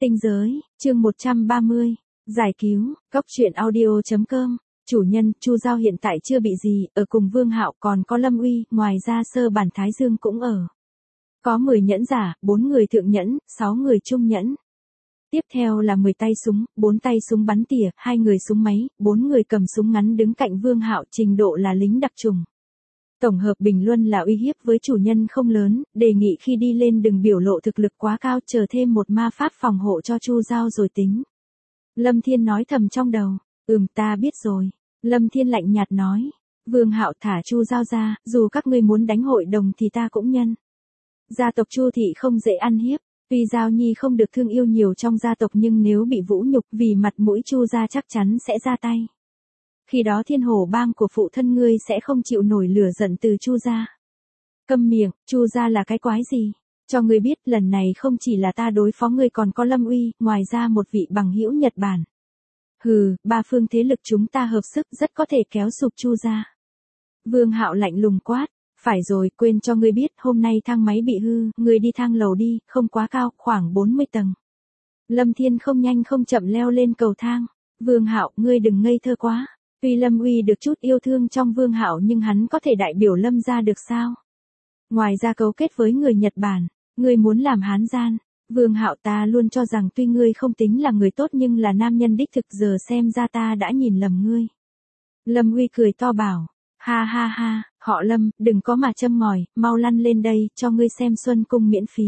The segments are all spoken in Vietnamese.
Tinh giới, chương 130, giải cứu, Cốc truyện audio.com, chủ nhân, Chu Giao hiện tại chưa bị gì, ở cùng Vương Hạo còn có Lâm Uy, ngoài ra Sơ Bản Thái Dương cũng ở. Có 10 nhẫn giả, 4 người thượng nhẫn, 6 người trung nhẫn. Tiếp theo là 10 tay súng, 4 tay súng bắn tỉa, 2 người súng máy, 4 người cầm súng ngắn đứng cạnh Vương Hạo, trình độ là lính đặc trùng. Tổng hợp bình luận là uy hiếp với chủ nhân không lớn, đề nghị khi đi lên đừng biểu lộ thực lực quá cao, chờ thêm một ma pháp phòng hộ cho Chu Giao rồi tính. Lâm Thiên nói thầm trong đầu, ta biết rồi. Lâm Thiên lạnh nhạt nói, Vương Hạo thả Chu Giao ra, dù các ngươi muốn đánh hội đồng thì ta cũng nhân. Gia tộc Chu thị không dễ ăn hiếp, tuy Giao Nhi không được thương yêu nhiều trong gia tộc nhưng nếu bị vũ nhục vì mặt mũi Chu gia chắc chắn sẽ ra tay. Khi đó Thiên Hổ bang của phụ thân ngươi sẽ không chịu nổi lửa giận từ Chu gia. Câm miệng, Chu gia là cái quái gì? Cho ngươi biết lần này không chỉ là ta đối phó ngươi còn có Lâm Uy, ngoài ra một vị bằng hữu Nhật Bản. Hừ, ba phương thế lực chúng ta hợp sức rất có thể kéo sụp Chu gia. Vương Hạo lạnh lùng quát, phải rồi, quên cho ngươi biết, hôm nay thang máy bị hư, ngươi đi thang lầu đi, không quá cao, khoảng 40 tầng. Lâm Thiên không nhanh không chậm leo lên cầu thang. Vương Hạo, ngươi đừng ngây thơ quá. Tuy Lâm Uy được chút yêu thương trong Vương Hạo nhưng hắn có thể đại biểu Lâm gia được sao? Ngoài ra cấu kết với người Nhật Bản, ngươi muốn làm hán gian. Vương Hạo, ta luôn cho rằng tuy ngươi không tính là người tốt nhưng là nam nhân đích thực, giờ xem ra ta đã nhìn lầm ngươi. Lâm Uy cười to bảo, ha ha ha, họ Lâm, đừng có mà châm ngòi, mau lăn lên đây, cho ngươi xem Xuân Cung miễn phí.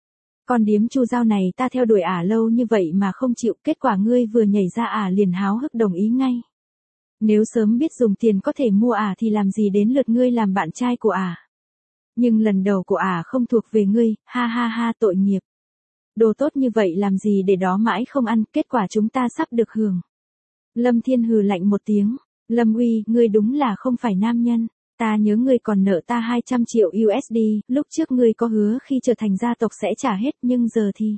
Con điếm Chu Giao này ta theo đuổi lâu như vậy mà không chịu, kết quả ngươi vừa nhảy ra liền háo hức đồng ý ngay. Nếu sớm biết dùng tiền có thể mua thì làm gì đến lượt ngươi làm bạn trai của Nhưng lần đầu của không thuộc về ngươi, ha ha ha, tội nghiệp. Đồ tốt như vậy làm gì để đó mãi không ăn, kết quả chúng ta sắp được hưởng. Lâm Thiên hừ lạnh một tiếng, Lâm Uy, ngươi đúng là không phải nam nhân, ta nhớ ngươi còn nợ ta 200 triệu USD, lúc trước ngươi có hứa khi trở thành gia tộc sẽ trả hết nhưng giờ thì...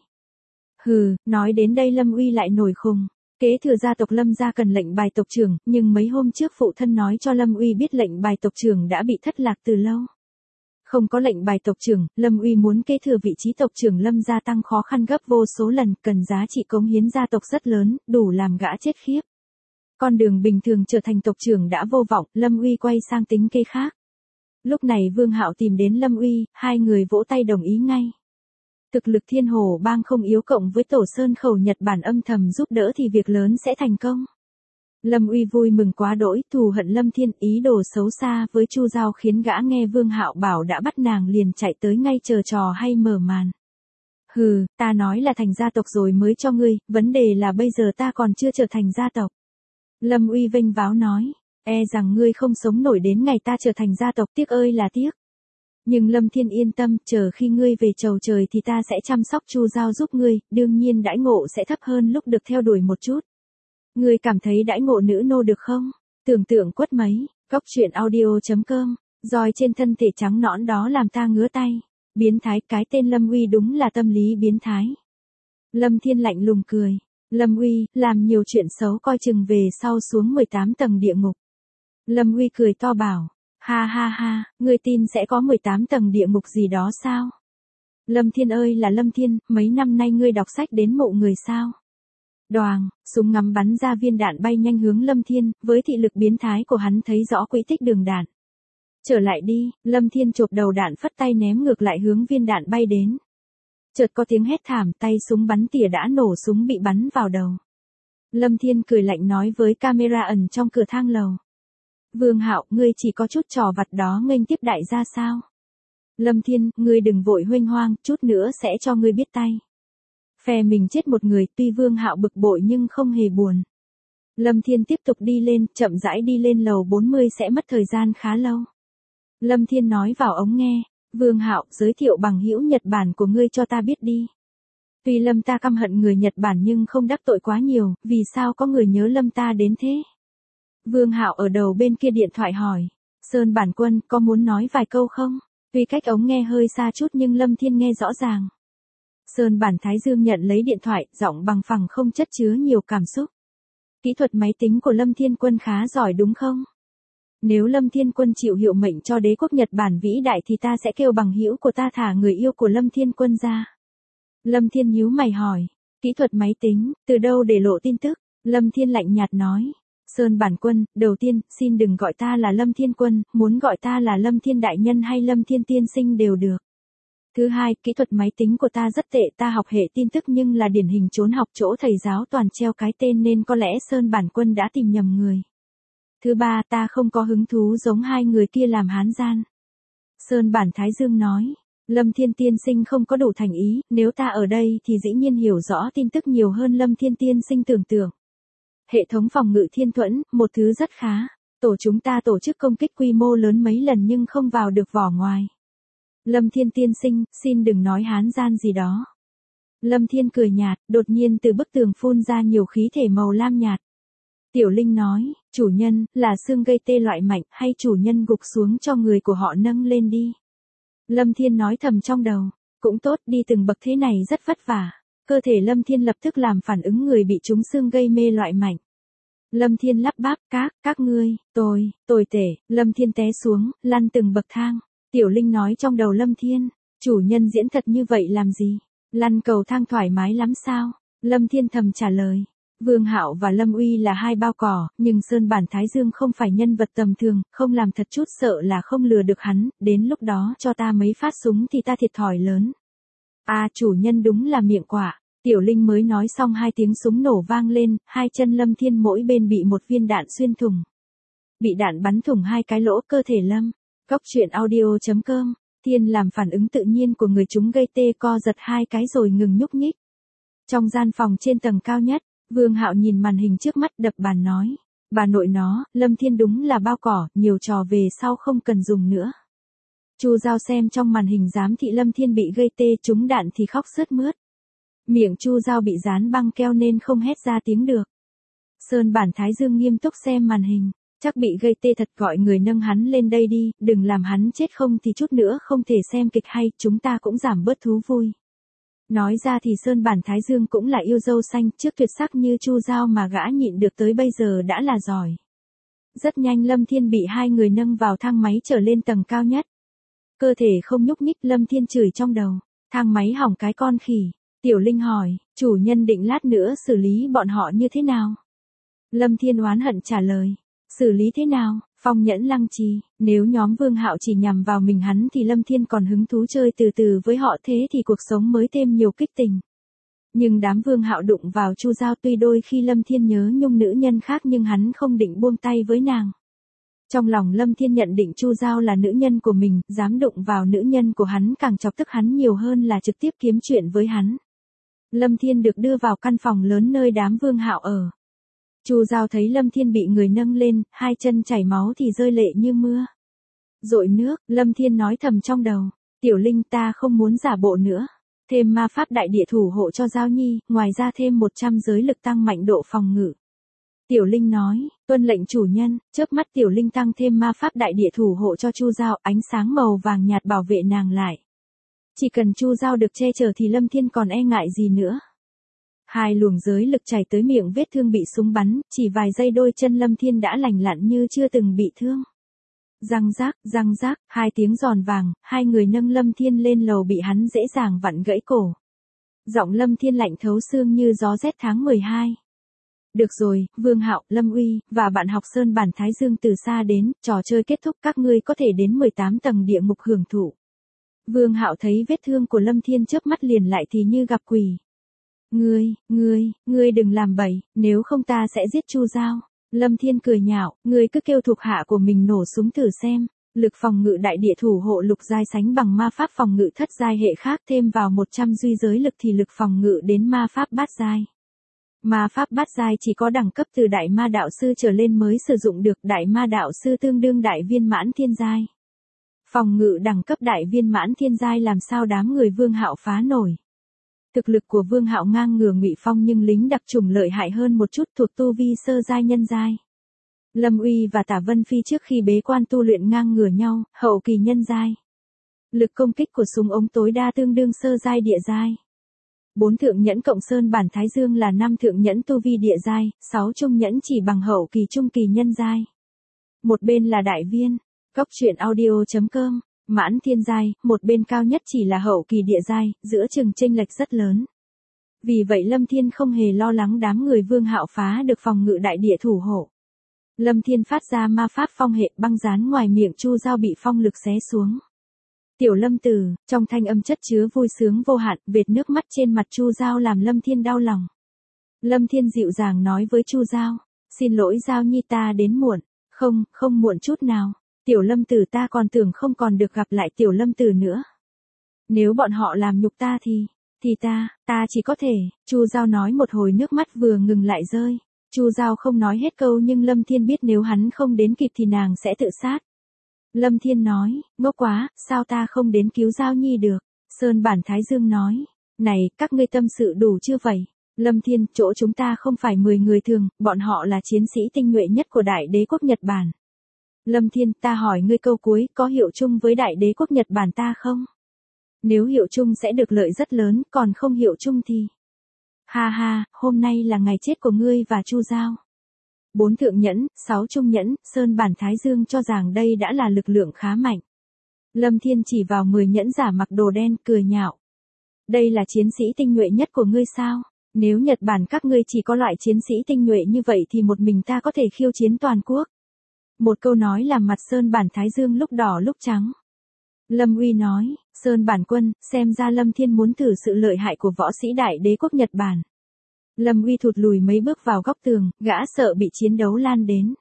Hừ, nói đến đây Lâm Uy lại nổi khùng. Kế thừa gia tộc Lâm gia cần lệnh bài tộc trưởng, nhưng mấy hôm trước phụ thân nói cho Lâm Uy biết lệnh bài tộc trưởng đã bị thất lạc từ lâu. Không có lệnh bài tộc trưởng, Lâm Uy muốn kế thừa vị trí tộc trưởng Lâm gia tăng khó khăn gấp vô số lần, cần giá trị cống hiến gia tộc rất lớn, đủ làm gã chết khiếp. Con đường bình thường trở thành tộc trưởng đã vô vọng, Lâm Uy quay sang tính kế khác. Lúc này Vương Hạo tìm đến Lâm Uy, hai người vỗ tay đồng ý ngay. Thực lực Thiên Hổ bang không yếu cộng với Tổ Sơn khẩu Nhật Bản âm thầm giúp đỡ thì việc lớn sẽ thành công. Lâm Uy vui mừng quá đỗi, thù hận Lâm Thiên, ý đồ xấu xa với Chu Giao khiến gã nghe Vương Hạo bảo đã bắt nàng liền chạy tới ngay chờ trò hay mở màn. Hừ, ta nói là thành gia tộc rồi mới cho ngươi, vấn đề là bây giờ ta còn chưa trở thành gia tộc. Lâm Uy vênh váo nói, rằng ngươi không sống nổi đến ngày ta trở thành gia tộc, tiếc ơi là tiếc. Nhưng Lâm Thiên yên tâm, chờ khi ngươi về chầu trời thì ta sẽ chăm sóc Chu Giao giúp ngươi, đương nhiên đãi ngộ sẽ thấp hơn lúc được theo đuổi một chút. Ngươi cảm thấy đãi ngộ nữ nô được không? Tưởng tượng quất mấy, Cốc truyện audio.com, roi trên thân thể trắng nõn đó làm ta ngứa tay. Biến thái, cái tên Lâm Uy đúng là tâm lý biến thái. Lâm Thiên lạnh lùng cười, Lâm Uy, làm nhiều chuyện xấu coi chừng về sau xuống 18 tầng địa ngục. Lâm Uy cười to bảo, ha ha ha, ngươi tin sẽ có 18 tầng địa ngục gì đó sao? Lâm Thiên ơi là Lâm Thiên, mấy năm nay ngươi đọc sách đến mộ người sao? Đoàng, súng ngắm bắn ra viên đạn bay nhanh hướng Lâm Thiên, với thị lực biến thái của hắn thấy rõ quỹ tích đường đạn. Trở lại đi, Lâm Thiên chộp đầu đạn phất tay ném ngược lại hướng viên đạn bay đến. Chợt có tiếng hét thảm, tay súng bắn tỉa đã nổ, súng bị bắn vào đầu. Lâm Thiên cười lạnh nói với camera ẩn trong cửa thang lầu. Vương Hạo, ngươi chỉ có chút trò vặt đó nghênh tiếp đại gia sao? Lâm Thiên, ngươi đừng vội huênh hoang, chút nữa sẽ cho ngươi biết tay. Phe mình chết một người, tuy Vương Hạo bực bội nhưng không hề buồn. Lâm Thiên tiếp tục đi lên, chậm rãi đi lên lầu 40 sẽ mất thời gian khá lâu. Lâm Thiên nói vào ống nghe, Vương Hạo, giới thiệu bằng hữu Nhật Bản của ngươi cho ta biết đi. Tuy Lâm ta căm hận người Nhật Bản nhưng không đắc tội quá nhiều, vì sao có người nhớ Lâm ta đến thế? Vương Hạo ở đầu bên kia điện thoại hỏi, Sơn Bản Quân có muốn nói vài câu không? Tuy cách ống nghe hơi xa chút nhưng Lâm Thiên nghe rõ ràng. Sơn Bản Thái Dương nhận lấy điện thoại, giọng bằng phẳng không chất chứa nhiều cảm xúc. Kỹ thuật máy tính của Lâm Thiên Quân khá giỏi đúng không? Nếu Lâm Thiên Quân chịu hiệu mệnh cho đế quốc Nhật Bản vĩ đại thì ta sẽ kêu bằng hữu của ta thả người yêu của Lâm Thiên Quân ra. Lâm Thiên nhíu mày hỏi, Kỹ thuật máy tính, từ đâu để lộ tin tức? Lâm Thiên lạnh nhạt nói. Sơn Bản Quân, đầu tiên, xin đừng gọi ta là Lâm Thiên Quân, muốn gọi ta là Lâm Thiên Đại Nhân hay Lâm Thiên Tiên Sinh đều được. Thứ hai, kỹ thuật máy tính của ta rất tệ, ta học hệ tin tức nhưng là điển hình trốn học chỗ thầy giáo toàn treo cái tên nên có lẽ Sơn Bản Quân đã tìm nhầm người. Thứ ba, ta không có hứng thú giống hai người kia làm hán gian. Sơn Bản Thái Dương nói. Lâm Thiên Tiên Sinh không có đủ thành ý, nếu ta ở đây thì dĩ nhiên hiểu rõ tin tức nhiều hơn Lâm Thiên Tiên Sinh tưởng tượng. Hệ thống phòng ngự thiên thuẫn, một thứ rất khá. Tổ chúng ta tổ chức công kích quy mô lớn mấy lần nhưng không vào được vỏ ngoài. Lâm Thiên Tiên Sinh, xin đừng nói hán gian gì đó. Lâm Thiên cười nhạt, đột nhiên từ bức tường phun ra nhiều khí thể màu lam nhạt. Tiểu Linh nói, chủ nhân, là xương gây tê loại mạnh hay chủ nhân gục xuống cho người của họ nâng lên đi. Lâm Thiên nói thầm trong đầu, cũng tốt, đi từng bậc thế này rất vất vả. Cơ thể Lâm Thiên lập tức làm phản ứng người bị trúng xương gây mê loại mạnh. Lâm Thiên lắp bắp, các ngươi, tồi tệ. Lâm Thiên té xuống, lăn từng bậc thang. Tiểu Linh nói trong đầu Lâm Thiên, chủ nhân diễn thật như vậy làm gì? Lăn cầu thang thoải mái lắm sao? Lâm Thiên thầm trả lời. Vương Hạo và Lâm Uy là hai bao cỏ, nhưng Sơn Bản Thái Dương không phải nhân vật tầm thường, không làm thật chút sợ là không lừa được hắn, đến lúc đó cho ta mấy phát súng thì ta thiệt thòi lớn. Chủ nhân đúng là miệng quả. Tiểu Linh mới nói xong hai tiếng súng nổ vang lên, hai chân Lâm Thiên mỗi bên bị một viên đạn xuyên thủng. Bị đạn bắn thủng hai cái lỗ cơ thể Lâm. Cóc truyện audio.com, Thiên làm phản ứng tự nhiên của người chúng gây tê co giật hai cái rồi ngừng nhúc nhích. Trong gian phòng trên tầng cao nhất, Vương Hạo nhìn màn hình trước mắt đập bàn nói. Bà nội nó, Lâm Thiên đúng là bao cỏ, nhiều trò về sau không cần dùng nữa. Chu Giao xem trong màn hình giám thị Lâm Thiên bị gây tê trúng đạn thì khóc sướt mướt. Miệng Chu Giao bị dán băng keo nên không hét ra tiếng được. Sơn Bản Thái Dương nghiêm túc xem màn hình. Chắc bị gây tê thật, gọi người nâng hắn lên đây đi, đừng làm hắn chết không thì chút nữa không thể xem kịch hay, chúng ta cũng giảm bớt thú vui. Nói ra thì Sơn Bản Thái Dương cũng là yêu dâu xanh, trước tuyệt sắc như Chu Giao mà gã nhịn được tới bây giờ đã là giỏi. Rất nhanh Lâm Thiên bị hai người nâng vào thang máy trở lên tầng cao nhất. Cơ thể không nhúc nhích, Lâm Thiên chửi trong đầu, thang máy hỏng cái con khỉ. Tiểu Linh hỏi, chủ nhân định lát nữa xử lý bọn họ như thế nào? Lâm Thiên oán hận trả lời. Xử lý thế nào? Phong Nhẫn Lăng Trì, nếu nhóm Vương Hạo chỉ nhằm vào mình hắn thì Lâm Thiên còn hứng thú chơi từ từ với họ, thế thì cuộc sống mới thêm nhiều kích tình. Nhưng đám Vương Hạo đụng vào Chu Giao, tuy đôi khi Lâm Thiên nhớ nhung nữ nhân khác nhưng hắn không định buông tay với nàng. Trong lòng Lâm Thiên nhận định Chu Giao là nữ nhân của mình, dám đụng vào nữ nhân của hắn càng chọc tức hắn nhiều hơn là trực tiếp kiếm chuyện với hắn. Lâm Thiên được đưa vào căn phòng lớn nơi đám Vương Hạo ở. Chu Giao thấy Lâm Thiên bị người nâng lên, hai chân chảy máu thì rơi lệ như mưa. Dội nước, Lâm Thiên nói thầm trong đầu. Tiểu Linh, ta không muốn giả bộ nữa. Thêm ma pháp đại địa thủ hộ cho Giao Nhi, ngoài ra thêm 100 giới lực tăng mạnh độ phòng ngự. Tiểu Linh nói, tuân lệnh chủ nhân. Chớp mắt Tiểu Linh tăng thêm ma pháp đại địa thủ hộ cho Chu Giao, ánh sáng màu vàng nhạt bảo vệ nàng lại. Chỉ cần Chu Giao được che chở thì Lâm Thiên còn e ngại gì nữa. Hai luồng giới lực chảy tới miệng vết thương bị súng bắn, chỉ vài giây đôi chân Lâm Thiên đã lành lặn như chưa từng bị thương. Răng rác, hai tiếng giòn vàng, hai người nâng Lâm Thiên lên lầu bị hắn dễ dàng vặn gãy cổ. Giọng Lâm Thiên lạnh thấu xương như gió rét tháng 12. Được rồi, Vương Hạo, Lâm Uy, và bạn học Sơn Bản Thái Dương từ xa đến, trò chơi kết thúc, các ngươi có thể đến 18 tầng địa ngục hưởng thụ. Vương Hạo thấy vết thương của Lâm Thiên chớp mắt liền lại thì như gặp quỷ. Ngươi đừng làm bậy, nếu không ta sẽ giết Chu Giao. Lâm Thiên cười nhạo, ngươi cứ kêu thuộc hạ của mình nổ súng thử xem. Lực phòng ngự đại địa thủ hộ lục giai sánh bằng ma pháp phòng ngự thất giai hệ khác, thêm vào 100 duy giới lực thì lực phòng ngự đến ma pháp bát giai. Ma pháp bát giai chỉ có đẳng cấp từ đại ma đạo sư trở lên mới sử dụng được, đại ma đạo sư tương đương đại viên mãn thiên giai. Phòng ngự đẳng cấp đại viên mãn thiên giai làm sao đám người Vương Hạo phá nổi. Thực lực của Vương Hạo ngang ngửa Ngụy Phong nhưng lính đặc chủng lợi hại hơn một chút, thuộc tu vi sơ giai nhân giai. Lâm Uy và Tả Vân Phi trước khi bế quan tu luyện ngang ngửa nhau, hậu kỳ nhân giai. Lực công kích của súng ống tối đa tương đương sơ giai địa giai. 4 thượng nhẫn cộng Sơn Bản Thái Dương là 5 thượng nhẫn tu vi địa giai, 6 trung nhẫn chỉ bằng hậu kỳ trung kỳ nhân giai. Một bên là đại viên, Cóc truyện audio.com, mãn thiên giai, một bên cao nhất chỉ là hậu kỳ địa giai, giữa chừng chênh lệch rất lớn. Vì vậy Lâm Thiên không hề lo lắng đám người Vương Hạo phá được phòng ngự đại địa thủ hộ. Lâm Thiên phát ra ma pháp phong hệ băng dán ngoài miệng Chu Giao bị phong lực xé xuống. Tiểu Lâm Tử, trong thanh âm chất chứa vui sướng vô hạn, vệt nước mắt trên mặt Chu Giao làm Lâm Thiên đau lòng. Lâm Thiên dịu dàng nói với Chu Giao, xin lỗi Giao Nhi ta đến muộn. Không, không muộn chút nào. Tiểu Lâm Tử ta còn tưởng không còn được gặp lại Tiểu Lâm Tử nữa. Nếu bọn họ làm nhục ta thì ta chỉ có thể, Chu Giao nói một hồi nước mắt vừa ngừng lại rơi. Chu Giao không nói hết câu nhưng Lâm Thiên biết nếu hắn không đến kịp thì nàng sẽ tự sát. Lâm Thiên nói, ngốc quá, sao ta không đến cứu Giao Nhi được? Sơn Bản Thái Dương nói, này, các ngươi tâm sự đủ chưa vậy? Lâm Thiên, chỗ chúng ta không phải 10 người thường, bọn họ là chiến sĩ tinh nhuệ nhất của Đại Đế quốc Nhật Bản. Lâm Thiên, ta hỏi ngươi câu cuối, có hiệu chung với Đại Đế quốc Nhật Bản ta không? Nếu hiệu chung sẽ được lợi rất lớn, còn không hiệu chung thì... Ha ha, hôm nay là ngày chết của ngươi và Chu Giao. 4 thượng nhẫn, 6 trung nhẫn, Sơn Bản Thái Dương cho rằng đây đã là lực lượng khá mạnh. Lâm Thiên chỉ vào 10 nhẫn giả mặc đồ đen, cười nhạo. Đây là chiến sĩ tinh nhuệ nhất của ngươi sao? Nếu Nhật Bản các ngươi chỉ có loại chiến sĩ tinh nhuệ như vậy thì một mình ta có thể khiêu chiến toàn quốc. Một câu nói làm mặt Sơn Bản Thái Dương lúc đỏ lúc trắng. Lâm Uy nói, Sơn Bản quân, xem ra Lâm Thiên muốn thử sự lợi hại của võ sĩ Đại Đế quốc Nhật Bản. Lâm Uy thụt lùi mấy bước vào góc tường, gã sợ bị chiến đấu lan đến.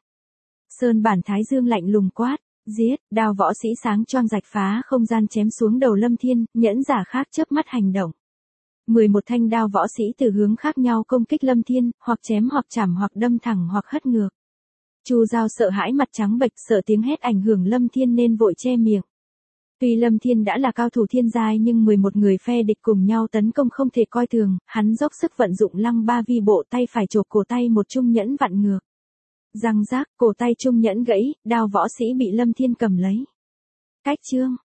Sơn Bản Thái Dương lạnh lùng quát, giết, đao võ sĩ sáng choang rạch phá không gian chém xuống đầu Lâm Thiên, nhẫn giả khác chớp mắt hành động. 11 thanh đao võ sĩ từ hướng khác nhau công kích Lâm Thiên, hoặc chém hoặc chảm hoặc đâm thẳng hoặc hất ngược. Chu Giao sợ hãi mặt trắng bệch, sợ tiếng hét ảnh hưởng Lâm Thiên nên vội che miệng. Tuy Lâm Thiên đã là cao thủ thiên giai nhưng 11 người phe địch cùng nhau tấn công không thể coi thường, hắn dốc sức vận dụng lăng ba vi bộ tay phải chộp cổ tay một trung nhẫn vặn ngược. Răng rác, cổ tay trung nhẫn gãy, đao võ sĩ bị Lâm Thiên cầm lấy. Cách chương